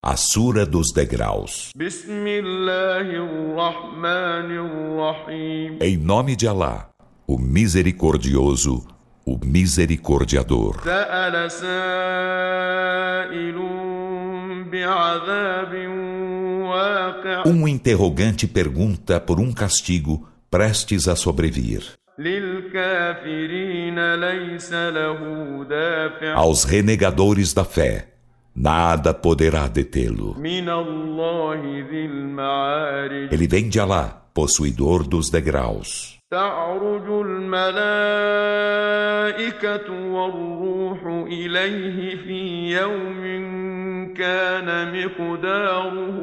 A Sura dos Degraus. Em nome de Alá, o Misericordioso, o Misericordiador. Um interrogante pergunta por um castigo prestes a sobrevir. Aos renegadores da fé, nada poderá detê-lo. Ele vem de Alá, possuidor dos degraus. تعرج الملائكة والروح إليه في يوم كان مقداره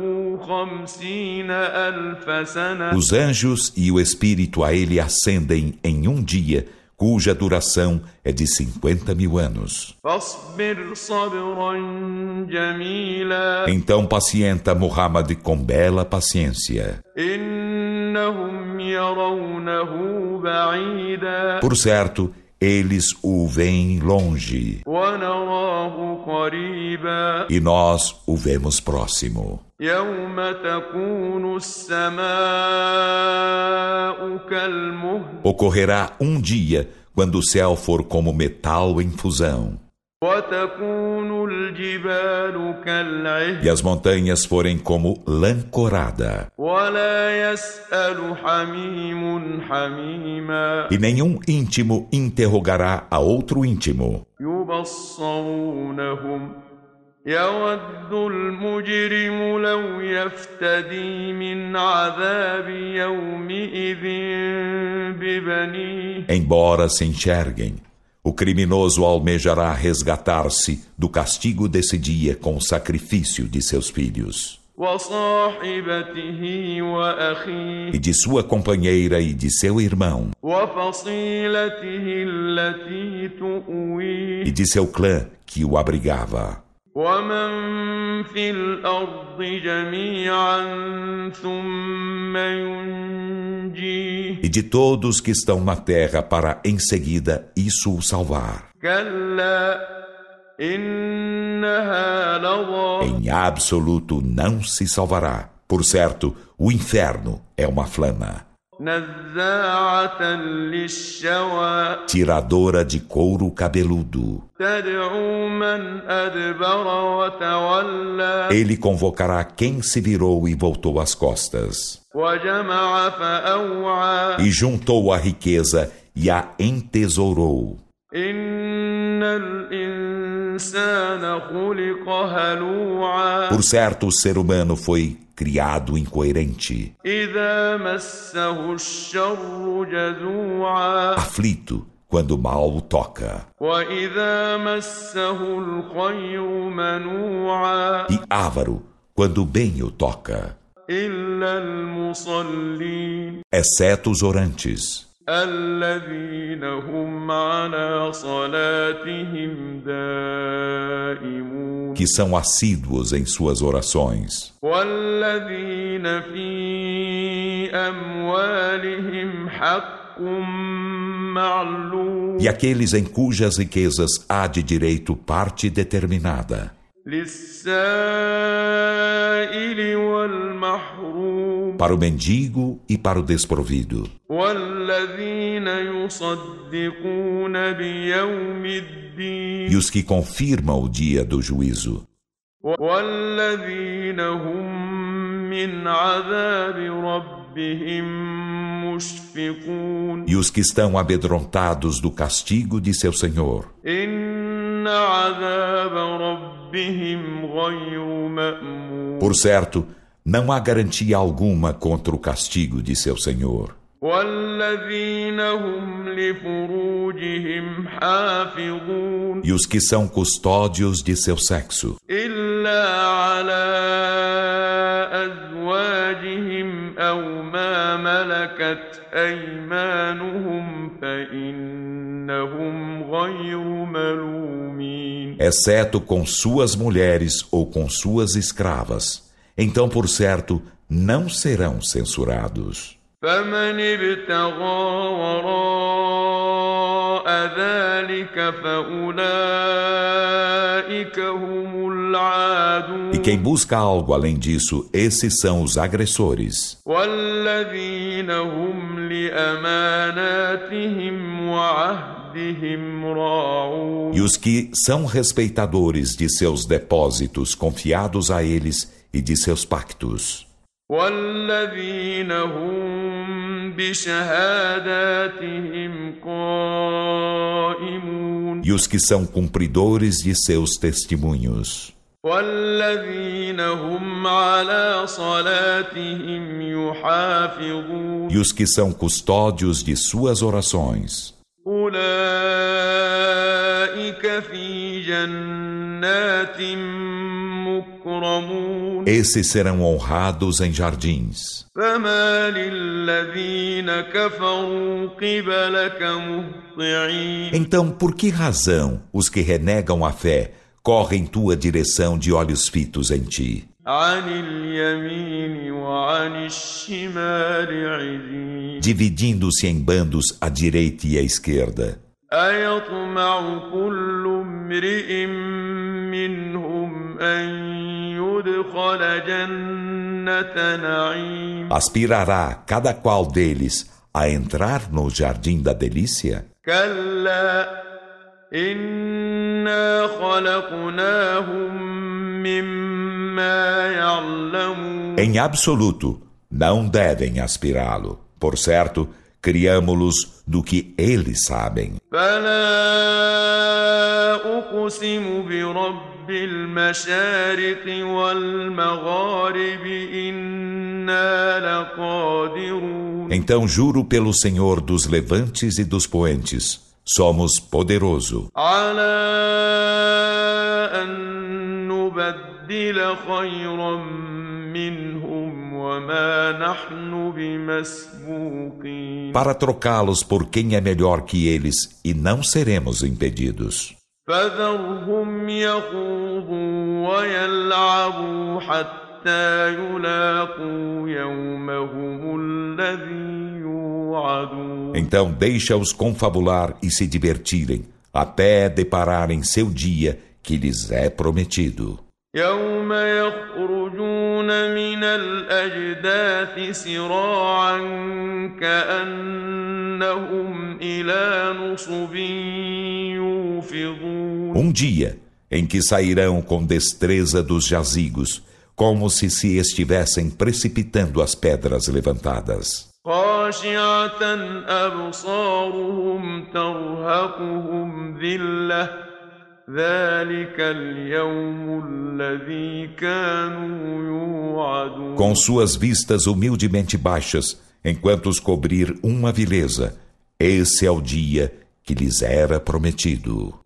50,000 سنة. Os anjos e o Espírito a ele ascendem em um dia, cuja duração é de 50.000 anos. فاصبر صبرا جميلا. Então pacienta Muhammad com bela paciência. إنهم يرونه بعيدا. Por certo, eles o veem longe. ونراه قريبا. E nós o vemos próximo. يوم تكون السماء كالمهل. Ocorrerá um dia quando o céu for como metal em fusão. وتكون الجبال كالعهن. E as montanhas forem como lã corada. ولا يسأل حميم حميما. E nenhum íntimo interrogará a outro íntimo. يبصرونهم يود المجرم لو يفتدي من عذاب يومئذ ببنيه. Embora se enxerguem, o criminoso almejará resgatar-se do castigo desse dia com o sacrifício de seus filhos. وصاحبته وأخيه. E de sua companheira e de seu irmão. وفصيلته التي تؤويه. E de seu clã que o abrigava. ومن في الأرض جميعا ثم ينجيه. E de todos que estão na terra para em seguida isso o salvar. كلا إنها لظى. Em absoluto não se salvará. Por certo, o inferno é uma flama. نزاعة للشوى. Tiradora de couro cabeludo. تدعو من أدبر وتولى. Ele convocará quem se virou e voltou as costas. وجمع فأوعى. E juntou a riqueza e a entesourou. إن الإنسان خلق هلوعا. Por certo, o ser humano foi criado incoerente. إذا مسه الشر جزوعا. Aflito quando o mal o toca. وإذا مسه الخير منوعا. E ávaro quando o bem o toca. إلا المصلين. Exceto os orantes. الذين هم على صلاتهم دائمون. Que são assíduos em suas orações. والذين في أموالهم حق معلوم. E aqueles em cujas riquezas há de direito parte determinada. للسائل والمحروم. Para o mendigo e para o desprovido. والذين يصدقون بيوم الدين. E os que confirmam o dia do juízo. والذين هم من عذاب ربهم مشفقون. E os que estão amedrontados do castigo de seu Senhor. إن عذاب ربهم غير مأمون. Por certo, não há garantia alguma contra o castigo de seu Senhor. والذين هم لفروجهم حافظون. E os que são custódios de seu sexo. إلا على أزواجهم أو ما ملكت أيمانهم فإنهم غير ملومين. Exceto com suas mulheres ou com suas escravas. Então, por certo, não serão censurados. فمن ابتغى وراء ذلك فأولئك هم العادون E quem busca algo além disso, esses são os agressores. والذين هم لأماناتهم وعهدهم راعون E os que são respeitadores de seus depósitos confiados a eles e de seus pactos. والذين هم بشهاداتهم قائمون E os que são cumpridores de seus testemunhos. والذين هم على صلاتهم يحافظون E os que são custódios de suas orações. أولئك في جنات مكرمون Esses serão honrados em jardins. فما للذين كفروا قبلك مهطعين Então, por que razão os que renegam a fé correm tua direção de olhos fitos em ti? عن اليمين وعن الشمال عزين Dividindo-se em bandos à direita e à esquerda. أيطمع كل امرئ منهم أن يدخل جنة نعيم Aspirará cada qual deles a entrar no jardim da delícia? كلا إنا خلقناهم مما يعلمون Em absoluto, não devem aspirá-lo. Por certo, criamo-los do que eles sabem. فلا أقسم برب المشارق والمغارب إنا لقادرون Então juro pelo Senhor dos levantes e dos poentes, somos poderoso. على أن نبدل خيرا منهم وما نحن بمسبوقين Para trocá-los por quem é melhor que eles, e não seremos impedidos. فذرهم يخوضوا ويلعبوا حتى يلاقوا يومهم الذي يوعدون Então deixa-os confabular e se divertirem, até depararem seu dia que lhes é prometido. يوم يخرجون من الأجداث سراعا كأنهم إلى نصب يوفضون Dia em que sairão com destreza dos jazigos, como se estivessem precipitando as pedras levantadas. خاشعة أبصارهم ترهقهم ذلة ذلك اليوم الذي كانوا يوعدون Com suas vistas humildemente baixas, enquanto os cobrir uma vileza, esse é o dia que lhes era prometido.